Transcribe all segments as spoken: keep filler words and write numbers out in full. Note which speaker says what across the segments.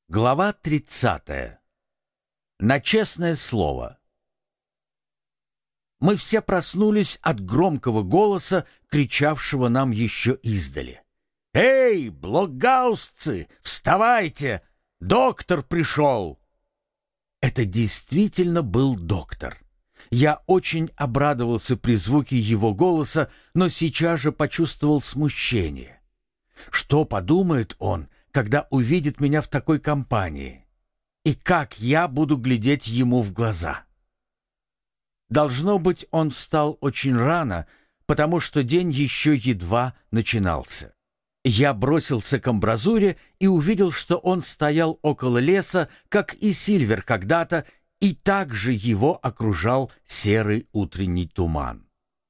Speaker 1: Глава тридцатая. На честное слово. Мы все проснулись от громкого голоса, кричавшего нам еще издали. «Эй, блокгаузцы, вставайте! Доктор пришел!» Это действительно был доктор. Я очень обрадовался при звуке его голоса, но сейчас же почувствовал смущение. Что подумает он, когда увидит меня в такой компании? И как я буду глядеть ему в глаза? Должно быть, он встал очень рано, потому что день еще едва начинался. Я бросился к амбразуре и увидел, что он стоял около леса, как и Сильвер когда-то, и также его окружал серый утренний туман.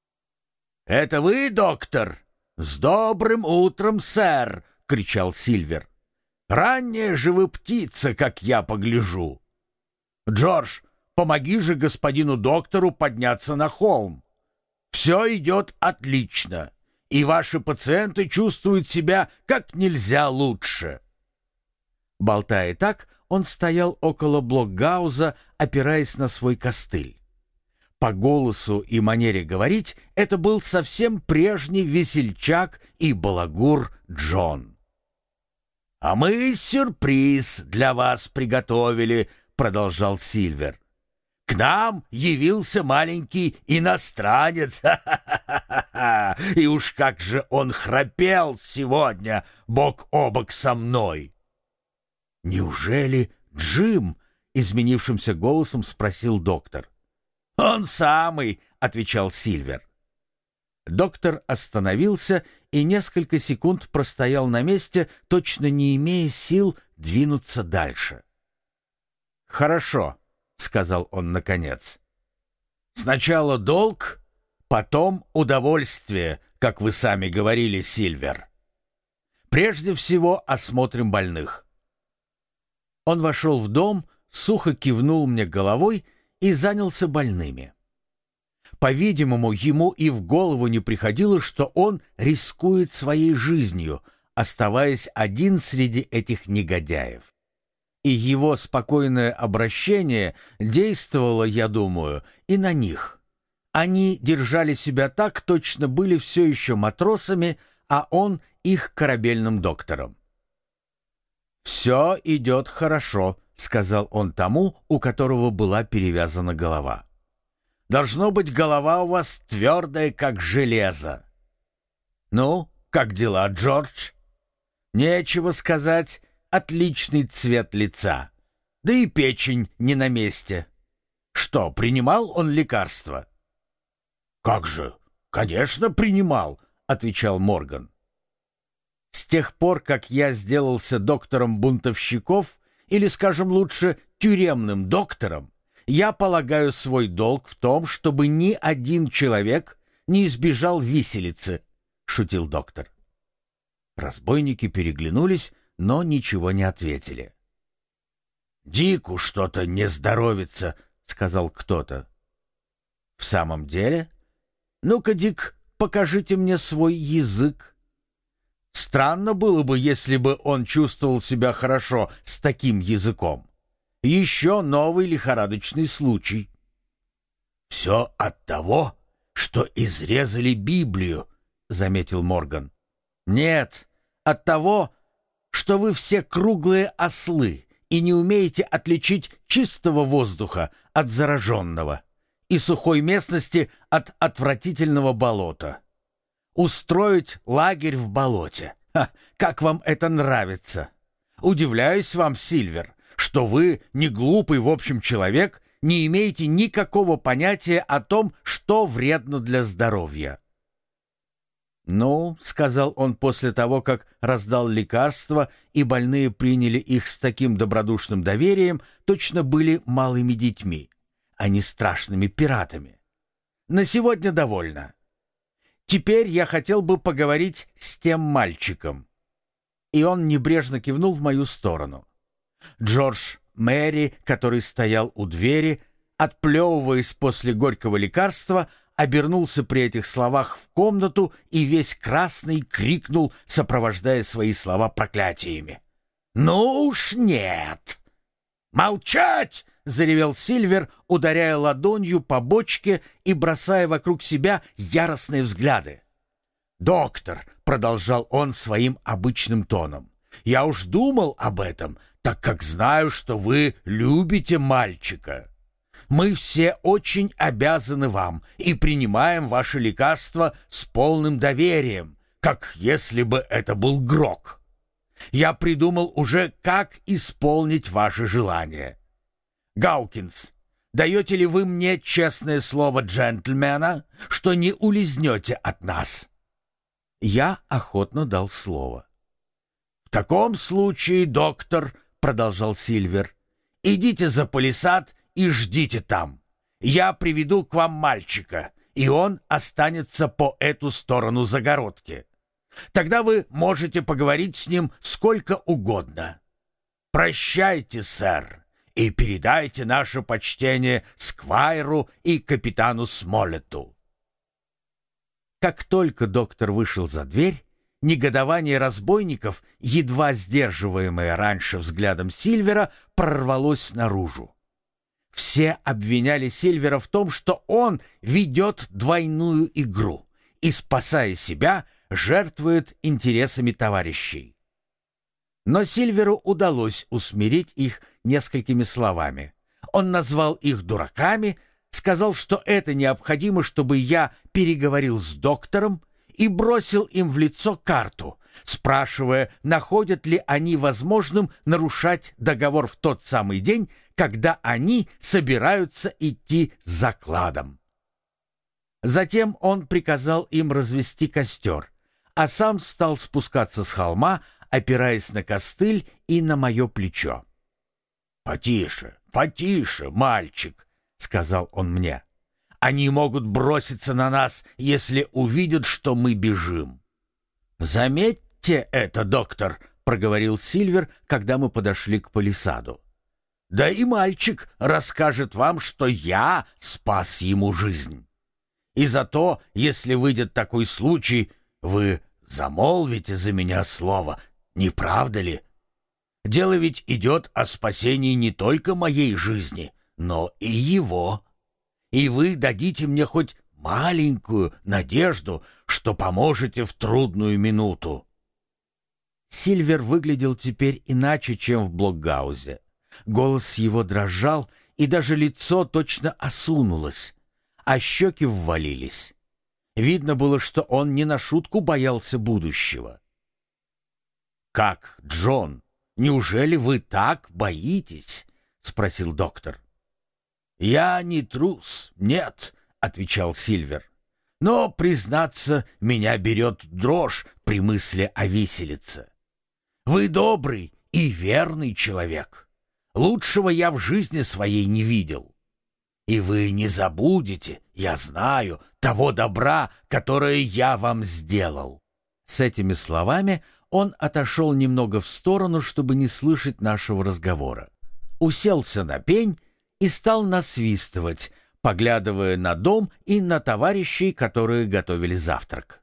Speaker 1: «Это вы, доктор? С добрым утром, сэр!» — кричал Сильвер. «Ранняя же вы птица, как я погляжу! Джордж, помоги же господину доктору подняться на холм. Все идет отлично, и ваши пациенты чувствуют себя как нельзя лучше». Болтая так, он стоял около блокгауза, опираясь на свой костыль. По голосу и манере говорить это был совсем прежний весельчак и балагур Джон. «А мы сюрприз для вас приготовили», — продолжал Сильвер. «К нам явился маленький иностранец, ха-ха-ха-ха, и уж как же он храпел сегодня бок о бок со мной!» «Неужели Джим?» — изменившимся голосом спросил доктор. «Он самый», — отвечал Сильвер. Доктор остановился и несколько секунд простоял на месте, точно не имея сил двинуться дальше. «Хорошо», — сказал он наконец. «Сначала долг, потом удовольствие, как вы сами говорили, Сильвер. Прежде всего осмотрим больных». Он вошел в дом, сухо кивнул мне головой и занялся больными. По-видимому, ему и в голову не приходило, что он рискует своей жизнью, оставаясь один среди этих негодяев. И его спокойное обращение действовало, я думаю, и на них. Они держали себя так, точно были все еще матросами, а он их корабельным доктором. «Все идет хорошо», — сказал он тому, у которого была перевязана голова. «Должно быть, голова у вас твердая, как железо. Ну, как дела, Джордж? Нечего сказать, отличный цвет лица. Да и печень не на месте. Что, принимал он лекарства?» «Как же, конечно, принимал», — отвечал Морган. «С тех пор, как я сделался доктором бунтовщиков, или, скажем лучше, тюремным доктором, я полагаю свой долг в том, чтобы ни один человек не избежал виселицы», — шутил доктор. Разбойники переглянулись, но ничего не ответили. «Дику что-то не здоровится», — сказал кто-то. «В самом деле? Ну-ка, Дик, покажите мне свой язык. Странно было бы, если бы он чувствовал себя хорошо с таким языком. Еще новый лихорадочный случай». «Все от того, что изрезали Библию», — заметил Морган. «Нет, от того, что вы все круглые ослы и не умеете отличить чистого воздуха от зараженного и сухой местности от отвратительного болота. Устроить лагерь в болоте. Ха, как вам это нравится? Удивляюсь вам, Сильвер, что вы, не глупый в общем человек, не имеете никакого понятия о том, что вредно для здоровья». «Ну, — сказал он после того, как раздал лекарства, и больные приняли их с таким добродушным доверием, точно были малыми детьми, а не страшными пиратами. — на сегодня довольно. Теперь я хотел бы поговорить с тем мальчиком». И он небрежно кивнул в мою сторону. Джордж Мэри, который стоял у двери, отплевываясь после горького лекарства, обернулся при этих словах в комнату и весь красный крикнул, сопровождая свои слова проклятиями: Ну уж нет!» «Молчать!» — заревел Сильвер, ударяя ладонью по бочке и бросая вокруг себя яростные взгляды. «Доктор», — продолжал он своим обычным тоном, — «я уж думал об этом, так как знаю, что вы любите мальчика. Мы все очень обязаны вам и принимаем ваше лекарство с полным доверием, как если бы это был грок. Я придумал уже, как исполнить ваше желание. Гаукинс, даете ли вы мне честное слово джентльмена, что не улизнете от нас?» Я охотно дал слово. «В таком случае, доктор, — продолжал Сильвер, — идите за палисад и ждите там. Я приведу к вам мальчика, и он останется по эту сторону загородки. Тогда вы можете поговорить с ним сколько угодно. Прощайте, сэр, и передайте наше почтение сквайру и капитану Смоллету». Как только доктор вышел за дверь, негодование разбойников, едва сдерживаемое раньше взглядом Сильвера, прорвалось наружу. Все обвиняли Сильвера в том, что он ведет двойную игру и, спасая себя, жертвует интересами товарищей. Но Сильверу удалось усмирить их несколькими словами. Он назвал их дураками, сказал, что это необходимо, чтобы я переговорил с доктором, и бросил им в лицо карту, спрашивая, находят ли они возможным нарушать договор в тот самый день, когда они собираются идти с закладом. Затем он приказал им развести костер, а сам стал спускаться с холма, опираясь на костыль и на мое плечо. «Потише, потише, мальчик», — сказал он мне. «Они могут броситься на нас, если увидят, что мы бежим». «Заметьте это, доктор», — проговорил Сильвер, когда мы подошли к палисаду. «Да и мальчик расскажет вам, что я спас ему жизнь. И зато, если выйдет такой случай, вы замолвите за меня слово, не правда ли? Дело ведь идет о спасении не только моей жизни, но и его. И вы дадите мне хоть маленькую надежду, что поможете в трудную минуту». Сильвер выглядел теперь иначе, чем в Блокгаузе. Голос его дрожал, и даже лицо точно осунулось, а щеки ввалились. Видно было, что он не на шутку боялся будущего. «Как, Джон, неужели вы так боитесь?» — спросил доктор. «Я не трус, нет», — отвечал Сильвер. «Но, признаться, меня берет дрожь при мысли о виселице. Вы добрый и верный человек. Лучшего я в жизни своей не видел. И вы не забудете, я знаю, того добра, которое я вам сделал». С этими словами он отошел немного в сторону, чтобы не слышать нашего разговора. Уселся на пень и стал насвистывать, поглядывая на дом и на товарищей, которые готовили завтрак.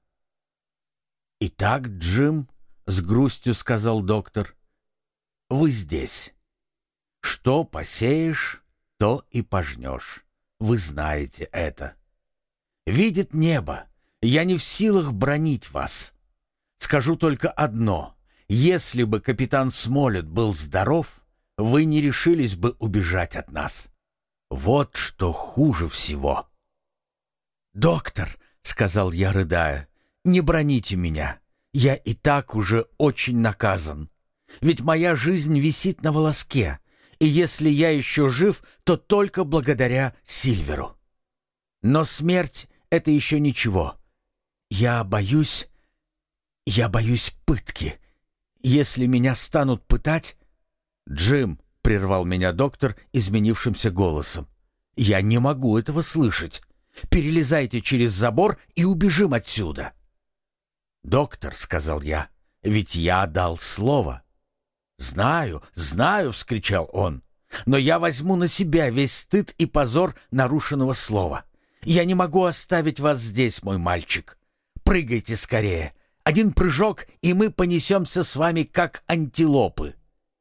Speaker 1: «Итак, Джим», — с грустью сказал доктор, — «вы здесь. Что посеешь, то и пожнешь. Вы знаете это. Видит небо, я не в силах бранить вас. Скажу только одно. Если бы капитан Смоллет был здоров, вы не решились бы убежать от нас. Вот что хуже всего». «Доктор», — сказал я, рыдая, — «не браните меня. Я и так уже очень наказан. Ведь моя жизнь висит на волоске, и если я еще жив, то только благодаря Сильверу. Но смерть — это еще ничего. Я боюсь... Я боюсь пытки. Если меня станут пытать...» «Джим», — прервал меня доктор изменившимся голосом, — «я не могу этого слышать. Перелезайте через забор и убежим отсюда». «Доктор», — сказал я, — «ведь я дал слово». «Знаю, знаю», — вскричал он, — «но я возьму на себя весь стыд и позор нарушенного слова. Я не могу оставить вас здесь, мой мальчик. Прыгайте скорее. Один прыжок, и мы понесемся с вами, как антилопы.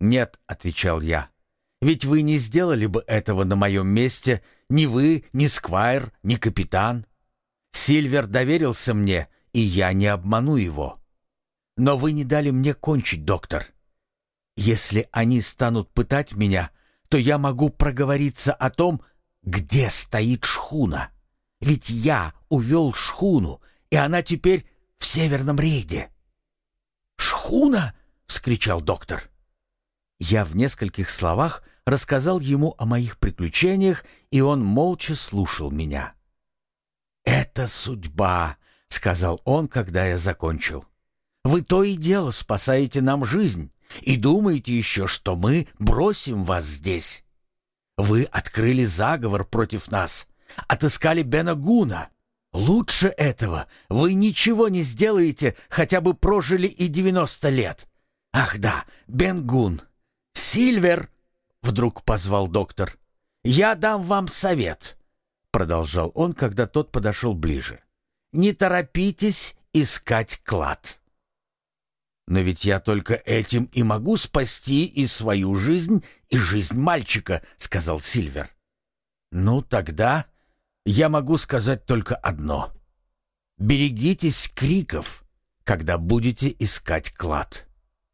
Speaker 1: «Нет», — отвечал я, — «ведь вы не сделали бы этого на моем месте, ни вы, ни сквайр, ни капитан. Сильвер доверился мне, и я не обману его. Но вы не дали мне кончить, доктор. Если они станут пытать меня, то я могу проговориться о том, где стоит шхуна. Ведь я увел шхуну, и она теперь в Северном рейде». «Шхуна!» — вскричал доктор. Я в нескольких словах рассказал ему о моих приключениях, и он молча слушал меня. «Это судьба», — сказал он, когда я закончил. «Вы то и дело спасаете нам жизнь и думаете еще, что мы бросим вас здесь. Вы открыли заговор против нас, отыскали Бена Гуна. Лучше этого вы ничего не сделаете, хотя бы прожили и девяносто лет. Ах да, Бен Гун. Сильвер!» — вдруг позвал доктор. «Я дам вам совет», — продолжал он, когда тот подошел ближе. «Не торопитесь искать клад». «Но ведь я только этим и могу спасти и свою жизнь, и жизнь мальчика», — сказал Сильвер. «Ну, тогда я могу сказать только одно. Берегитесь криков, когда будете искать клад».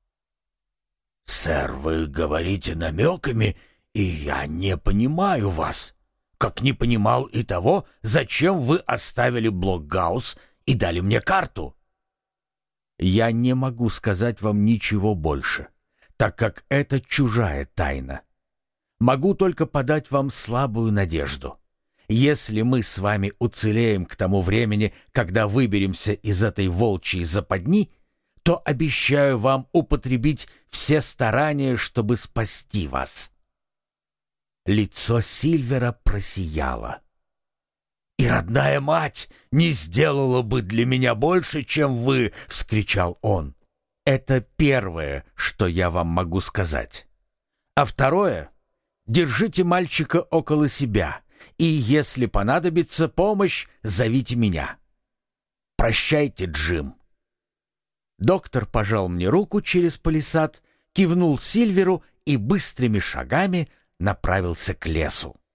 Speaker 1: «Сэр, вы говорите намеками, и я не понимаю вас, как не понимал и того, зачем вы оставили Блокгаус и дали мне карту». «Я не могу сказать вам ничего больше, так как это чужая тайна. Могу только подать вам слабую надежду. Если мы с вами уцелеем к тому времени, когда выберемся из этой волчьей западни, то обещаю вам употребить все старания, чтобы спасти вас». Лицо Сильвера просияло. «И родная мать не сделала бы для меня больше, чем вы!» — вскричал он. «Это первое, что я вам могу сказать. А второе — держите мальчика около себя, и, если понадобится помощь, зовите меня. Прощайте, Джим». Доктор пожал мне руку через палисад, кивнул Сильверу и быстрыми шагами направился к лесу.